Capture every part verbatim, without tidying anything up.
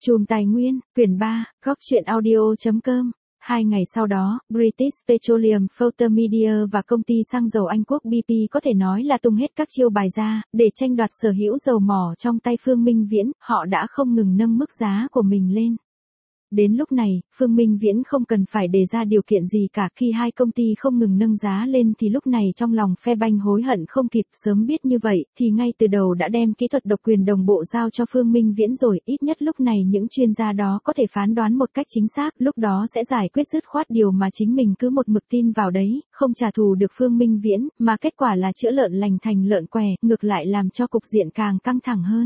Chùm Tài nguyên, quyển ba, góc truyện audio.com. Hai ngày sau đó, British Petroleum Filter Media và công ty xăng dầu Anh Quốc bê pê có thể nói là tung hết các chiêu bài ra, để tranh đoạt sở hữu dầu mỏ trong tay Phương Minh Viễn, họ đã không ngừng nâng mức giá của mình lên. Đến lúc này, Phương Minh Viễn không cần phải đề ra điều kiện gì cả, khi hai công ty không ngừng nâng giá lên thì lúc này trong lòng phe banh hối hận không kịp, sớm biết như vậy thì ngay từ đầu đã đem kỹ thuật độc quyền đồng bộ giao cho Phương Minh Viễn rồi, ít nhất lúc này những chuyên gia đó có thể phán đoán một cách chính xác, lúc đó sẽ giải quyết dứt khoát điều mà chính mình cứ một mực tin vào đấy, không trả thù được Phương Minh Viễn, mà kết quả là chữa lợn lành thành lợn què, ngược lại làm cho cục diện càng căng thẳng hơn.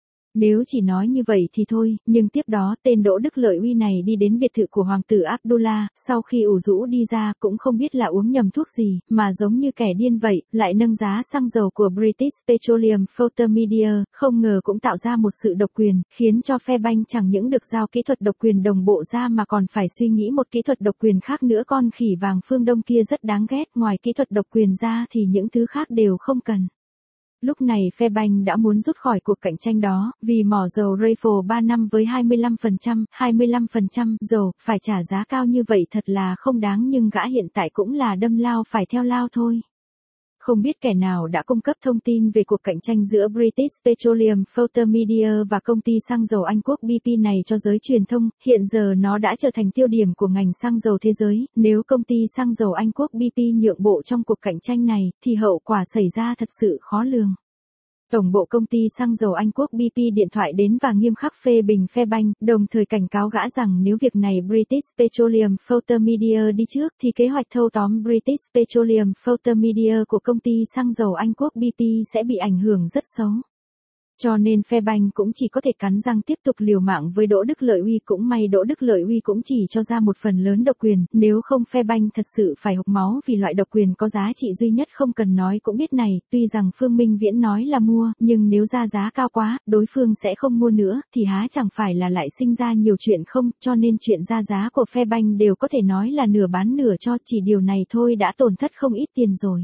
Nếu chỉ nói như vậy thì thôi, nhưng tiếp đó tên Đỗ Đức Lợi Uy này đi đến biệt thự của Hoàng tử Abdullah, sau khi ủ rũ đi ra cũng không biết là uống nhầm thuốc gì, mà giống như kẻ điên vậy, lại nâng giá xăng dầu của British Petroleum Filter Media, không ngờ cũng tạo ra một sự độc quyền, khiến cho phe banh chẳng những được giao kỹ thuật độc quyền đồng bộ ra mà còn phải suy nghĩ một kỹ thuật độc quyền khác nữa. Con khỉ vàng phương Đông kia rất đáng ghét, ngoài kỹ thuật độc quyền ra thì những thứ khác đều không cần. Lúc này phe banh đã muốn rút khỏi cuộc cạnh tranh đó, vì mỏ dầu Raffle ba năm với hai mươi lăm phần trăm, hai mươi lăm phần trăm dầu, phải trả giá cao như vậy thật là không đáng, nhưng gã hiện tại cũng là đâm lao phải theo lao thôi. Không biết kẻ nào đã cung cấp thông tin về cuộc cạnh tranh giữa British Petroleum Filter Media và công ty xăng dầu Anh Quốc bê pê này cho giới truyền thông, hiện giờ nó đã trở thành tiêu điểm của ngành xăng dầu thế giới, nếu công ty xăng dầu Anh Quốc bê pê nhượng bộ trong cuộc cạnh tranh này, thì hậu quả xảy ra thật sự khó lường. Tổng bộ công ty xăng dầu Anh Quốc bê pê điện thoại đến và nghiêm khắc phê bình phe banh, đồng thời cảnh cáo gã rằng nếu việc này British Petroleum Filter Media đi trước thì kế hoạch thâu tóm British Petroleum Filter Media của công ty xăng dầu Anh Quốc bê pê sẽ bị ảnh hưởng rất xấu. Cho nên phe banh cũng chỉ có thể cắn răng tiếp tục liều mạng với Đỗ Đức Lợi Uy, cũng may Đỗ Đức Lợi Uy cũng chỉ cho ra một phần lớn độc quyền, nếu không phe banh thật sự phải hộc máu vì loại độc quyền có giá trị duy nhất không cần nói cũng biết này, tuy rằng Phương Minh Viễn nói là mua, nhưng nếu ra giá cao quá, đối phương sẽ không mua nữa, thì há chẳng phải là lại sinh ra nhiều chuyện không, cho nên chuyện ra giá của phe banh đều có thể nói là nửa bán nửa cho, chỉ điều này thôi đã tổn thất không ít tiền rồi.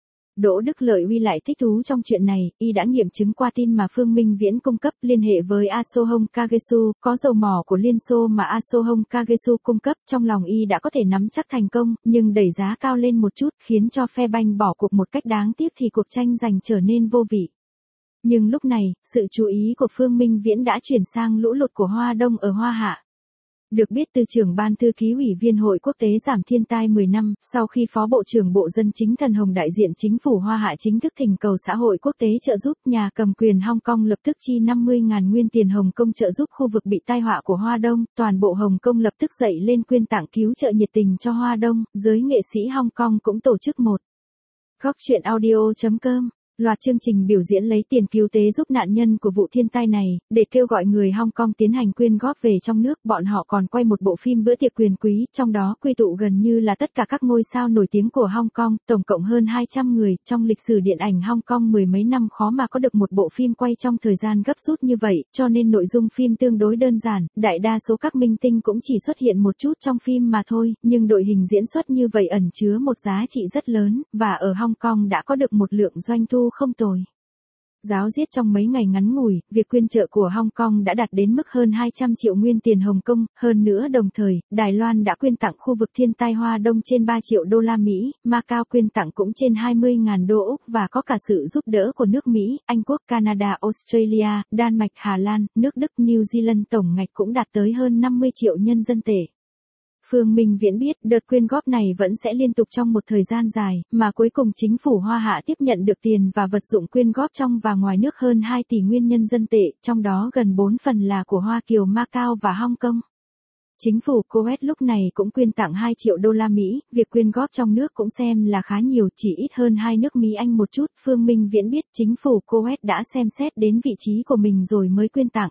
Đỗ Đức Lợi Uy lại thích thú trong chuyện này, y đã nghiệm chứng qua tin mà Phương Minh Viễn cung cấp, liên hệ với Asohong Kagesu, có dầu mỏ của Liên Xô mà Asohong Kagesu cung cấp, trong lòng y đã có thể nắm chắc thành công, nhưng đẩy giá cao lên một chút, khiến cho phe banh bỏ cuộc một cách đáng tiếc thì cuộc tranh giành trở nên vô vị. Nhưng lúc này, sự chú ý của Phương Minh Viễn đã chuyển sang lũ lụt của Hoa Đông ở Hoa Hạ. Được biết từ trưởng ban thư ký Ủy viên Hội Quốc tế giảm thiên tai mười năm, sau khi Phó Bộ trưởng Bộ Dân chính Thần Hồng đại diện chính phủ Hoa Hạ chính thức thỉnh cầu xã hội quốc tế trợ giúp, nhà cầm quyền Hong Kong lập tức chi năm mươi nghìn nguyên tiền Hồng Kông trợ giúp khu vực bị tai họa của Hoa Đông, toàn bộ Hồng Kông lập tức dậy lên quyên tặng cứu trợ nhiệt tình cho Hoa Đông, giới nghệ sĩ Hong Kong cũng tổ chức một góc truyện audio.com. Loạt chương trình biểu diễn lấy tiền cứu tế giúp nạn nhân của vụ thiên tai này, để kêu gọi người Hong Kong tiến hành quyên góp về trong nước. Bọn họ còn quay một bộ phim bữa tiệc quyền quý, trong đó quy tụ gần như là tất cả các ngôi sao nổi tiếng của Hong Kong, tổng cộng hơn hai trăm người. Trong lịch sử điện ảnh Hong Kong mười mấy năm khó mà có được một bộ phim quay trong thời gian gấp rút như vậy, cho nên nội dung phim tương đối đơn giản, đại đa số các minh tinh cũng chỉ xuất hiện một chút trong phim mà thôi, nhưng đội hình diễn xuất như vậy ẩn chứa một giá trị rất lớn, và ở Hong Kong đã có được một lượng doanh thu không tồi. Ráo riết trong mấy ngày ngắn ngủi, việc quyên trợ của Hong Kong đã đạt đến mức hơn hai trăm triệu nguyên tiền Hồng Kông, hơn nữa đồng thời, Đài Loan đã quyên tặng khu vực thiên tai Hoa Đông trên ba triệu đô la Mỹ, Macau quyên tặng cũng trên hai mươi nghìn đô Úc và có cả sự giúp đỡ của nước Mỹ, Anh Quốc, Canada, Australia, Đan Mạch, Hà Lan, nước Đức, New Zealand, tổng ngạch cũng đạt tới hơn năm mươi triệu nhân dân tệ. Phương Minh Viễn biết đợt quyên góp này vẫn sẽ liên tục trong một thời gian dài, mà cuối cùng chính phủ Hoa Hạ tiếp nhận được tiền và vật dụng quyên góp trong và ngoài nước hơn hai tỷ nguyên nhân dân tệ, trong đó gần bốn phần là của Hoa Kiều, Macau và Hong Kong. Chính phủ Kuwait lúc này cũng quyên tặng hai triệu đô la Mỹ, việc quyên góp trong nước cũng xem là khá nhiều, chỉ ít hơn hai nước Mỹ Anh một chút. Phương Minh Viễn biết chính phủ Kuwait đã xem xét đến vị trí của mình rồi mới quyên tặng.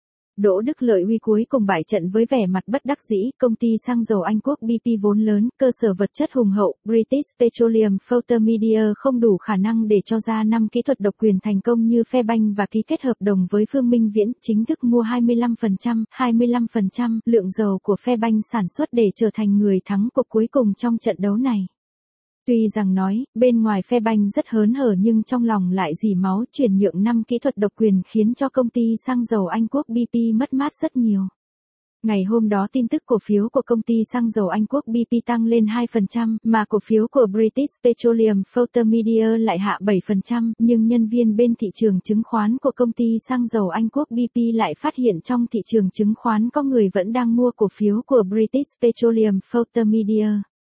Đỗ Đức Lợi Uy cuối cùng bại trận với vẻ mặt bất đắc dĩ, công ty xăng dầu Anh Quốc bê pê vốn lớn, cơ sở vật chất hùng hậu, British Petroleum Filter Media không đủ khả năng để cho ra năm kỹ thuật độc quyền thành công như phe banh và ký kết hợp đồng với Phương Minh Viễn, chính thức mua hai mươi lăm phần trăm, hai mươi lăm phần trăm lượng dầu của phe banh sản xuất để trở thành người thắng cuộc cuối cùng trong trận đấu này. Tuy rằng nói, bên ngoài phe banh rất hớn hở nhưng trong lòng lại dỉ máu chuyển nhượng năm kỹ thuật độc quyền khiến cho công ty xăng dầu Anh Quốc bê pê mất mát rất nhiều. Ngày hôm đó tin tức cổ phiếu của công ty xăng dầu Anh Quốc bê pê tăng lên hai phần trăm, mà cổ phiếu của British Petroleum Filter Media lại hạ bảy phần trăm, nhưng nhân viên bên thị trường chứng khoán của công ty xăng dầu Anh Quốc bê pê lại phát hiện trong thị trường chứng khoán có người vẫn đang mua cổ phiếu của British Petroleum Filter Media.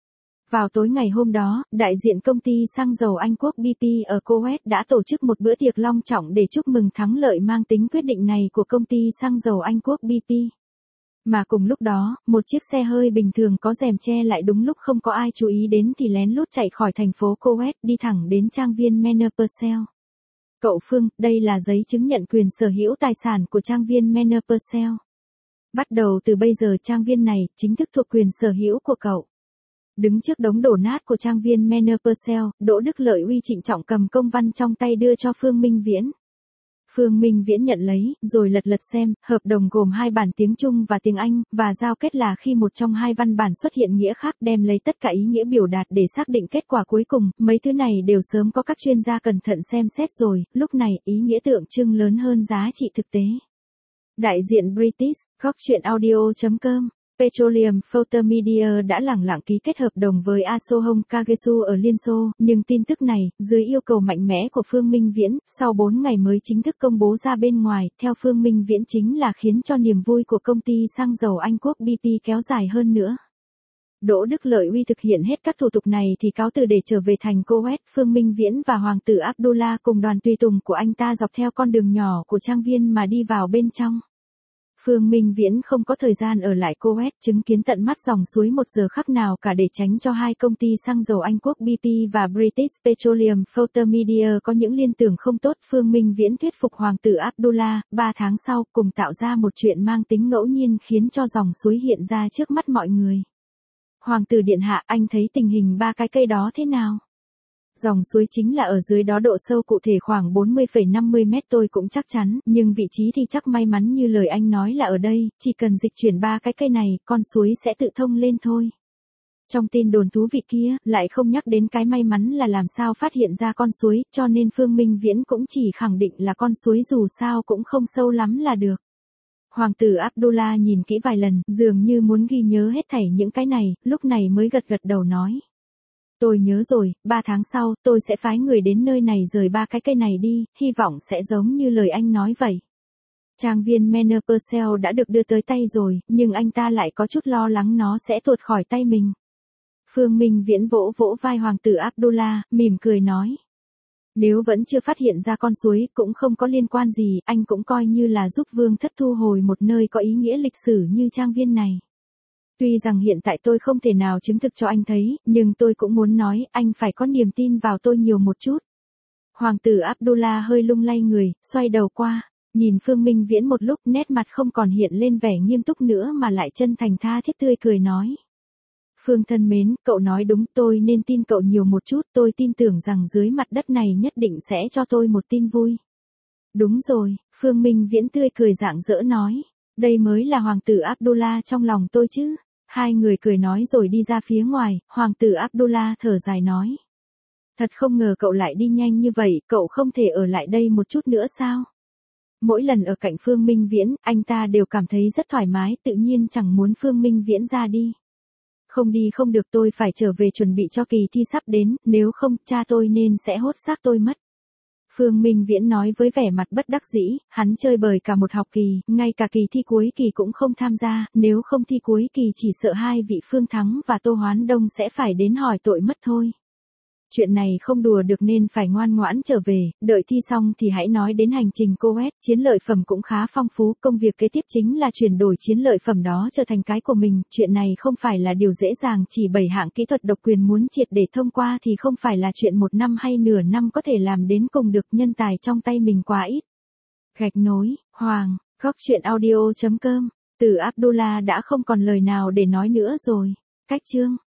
Vào tối ngày hôm đó, đại diện công ty xăng dầu Anh Quốc bê pê ở Kuwait đã tổ chức một bữa tiệc long trọng để chúc mừng thắng lợi mang tính quyết định này của công ty xăng dầu Anh Quốc bê pê. Mà cùng lúc đó, một chiếc xe hơi bình thường có rèm che lại đúng lúc không có ai chú ý đến thì lén lút chạy khỏi thành phố Kuwait đi thẳng đến trang viên Manor Purcell. Cậu Phương, đây là giấy chứng nhận quyền sở hữu tài sản của trang viên Manor Purcell. Bắt đầu từ bây giờ trang viên này chính thức thuộc quyền sở hữu của cậu. Đứng trước đống đổ nát của trang viên Manor Purcell, Đỗ Đức Lợi uy trịnh trọng cầm công văn trong tay đưa cho Phương Minh Viễn. Phương Minh Viễn nhận lấy, rồi lật lật xem, hợp đồng gồm hai bản tiếng Trung và tiếng Anh, và giao kết là khi một trong hai văn bản xuất hiện nghĩa khác đem lấy tất cả ý nghĩa biểu đạt để xác định kết quả cuối cùng, mấy thứ này đều sớm có các chuyên gia cẩn thận xem xét rồi, lúc này ý nghĩa tượng trưng lớn hơn giá trị thực tế. Đại diện British, góc chuyện audio chấm com Petroleum Filter Media đã lẳng lặng ký kết hợp đồng với Asohong Kagesu ở Liên Xô, nhưng tin tức này, dưới yêu cầu mạnh mẽ của Phương Minh Viễn, sau bốn ngày mới chính thức công bố ra bên ngoài, theo Phương Minh Viễn chính là khiến cho niềm vui của công ty xăng dầu Anh Quốc bê pê kéo dài hơn nữa. Đỗ Đức Lợi uy thực hiện hết các thủ tục này thì cáo từ để trở về thành Kuwait. Phương Minh Viễn và Hoàng tử Abdullah cùng đoàn tùy tùng của anh ta dọc theo con đường nhỏ của trang viên mà đi vào bên trong. Phương Minh Viễn không có thời gian ở lại Kuwait chứng kiến tận mắt dòng suối một giờ khắc nào cả để tránh cho hai công ty xăng dầu Anh Quốc bê pê và British Petroleum Filter Media có những liên tưởng không tốt. Phương Minh Viễn thuyết phục Hoàng tử Abdullah, ba tháng sau, cùng tạo ra một chuyện mang tính ngẫu nhiên khiến cho dòng suối hiện ra trước mắt mọi người. Hoàng tử điện hạ, anh thấy tình hình ba cái cây đó thế nào? Dòng suối chính là ở dưới đó, độ sâu cụ thể khoảng bốn mươi phẩy năm mươi mét tôi cũng chắc chắn, nhưng vị trí thì chắc may mắn như lời anh nói là ở đây, chỉ cần dịch chuyển ba cái cây này, con suối sẽ tự thông lên thôi. Trong tin đồn thú vị kia, lại không nhắc đến cái may mắn là làm sao phát hiện ra con suối, cho nên Phương Minh Viễn cũng chỉ khẳng định là con suối dù sao cũng không sâu lắm là được. Hoàng tử Abdullah nhìn kỹ vài lần, dường như muốn ghi nhớ hết thảy những cái này, lúc này mới gật gật đầu nói. Tôi nhớ rồi, ba tháng sau, tôi sẽ phái người đến nơi này rời ba cái cây này đi, hy vọng sẽ giống như lời anh nói vậy. Trang viên Manor Purcell đã được đưa tới tay rồi, nhưng anh ta lại có chút lo lắng nó sẽ tuột khỏi tay mình. Phương Minh Viễn vỗ vỗ vai Hoàng tử Abdullah, mỉm cười nói. Nếu vẫn chưa phát hiện ra con suối, cũng không có liên quan gì, anh cũng coi như là giúp Vương thất thu hồi một nơi có ý nghĩa lịch sử như trang viên này. Tuy rằng hiện tại tôi không thể nào chứng thực cho anh thấy, nhưng tôi cũng muốn nói, anh phải có niềm tin vào tôi nhiều một chút. Hoàng tử Abdullah hơi lung lay người, xoay đầu qua, nhìn Phương Minh Viễn một lúc, nét mặt không còn hiện lên vẻ nghiêm túc nữa mà lại chân thành tha thiết tươi cười nói. Phương thân mến, cậu nói đúng, tôi nên tin cậu nhiều một chút, tôi tin tưởng rằng dưới mặt đất này nhất định sẽ cho tôi một tin vui. Đúng rồi, Phương Minh Viễn tươi cười rạng rỡ nói, đây mới là Hoàng tử Abdullah trong lòng tôi chứ. Hai người cười nói rồi đi ra phía ngoài, Hoàng tử Abdullah thở dài nói. Thật không ngờ cậu lại đi nhanh như vậy, cậu không thể ở lại đây một chút nữa sao? Mỗi lần ở cạnh Phương Minh Viễn, anh ta đều cảm thấy rất thoải mái, tự nhiên chẳng muốn Phương Minh Viễn ra đi. Không đi không được, tôi phải trở về chuẩn bị cho kỳ thi sắp đến, nếu không, cha tôi nên sẽ hốt xác tôi mất. Phương Minh Viễn nói với vẻ mặt bất đắc dĩ, hắn chơi bời cả một học kỳ, ngay cả kỳ thi cuối kỳ cũng không tham gia, nếu không thi cuối kỳ chỉ sợ hai vị Phương Thắng và Tô Hoán Đông sẽ phải đến hỏi tội mất thôi. Chuyện này không đùa được nên phải ngoan ngoãn trở về, đợi thi xong thì hãy nói đến hành trình Kuwait, chiến lợi phẩm cũng khá phong phú, công việc kế tiếp chính là chuyển đổi chiến lợi phẩm đó trở thành cái của mình, chuyện này không phải là điều dễ dàng, chỉ bảy hạng kỹ thuật độc quyền muốn triệt để thông qua thì không phải là chuyện một năm hay nửa năm có thể làm đến cùng được, nhân tài trong tay mình quá ít. Gạch nối, Hoàng, góc chuyện audio chấm com, từ Abdullah đã không còn lời nào để nói nữa rồi. Cách chương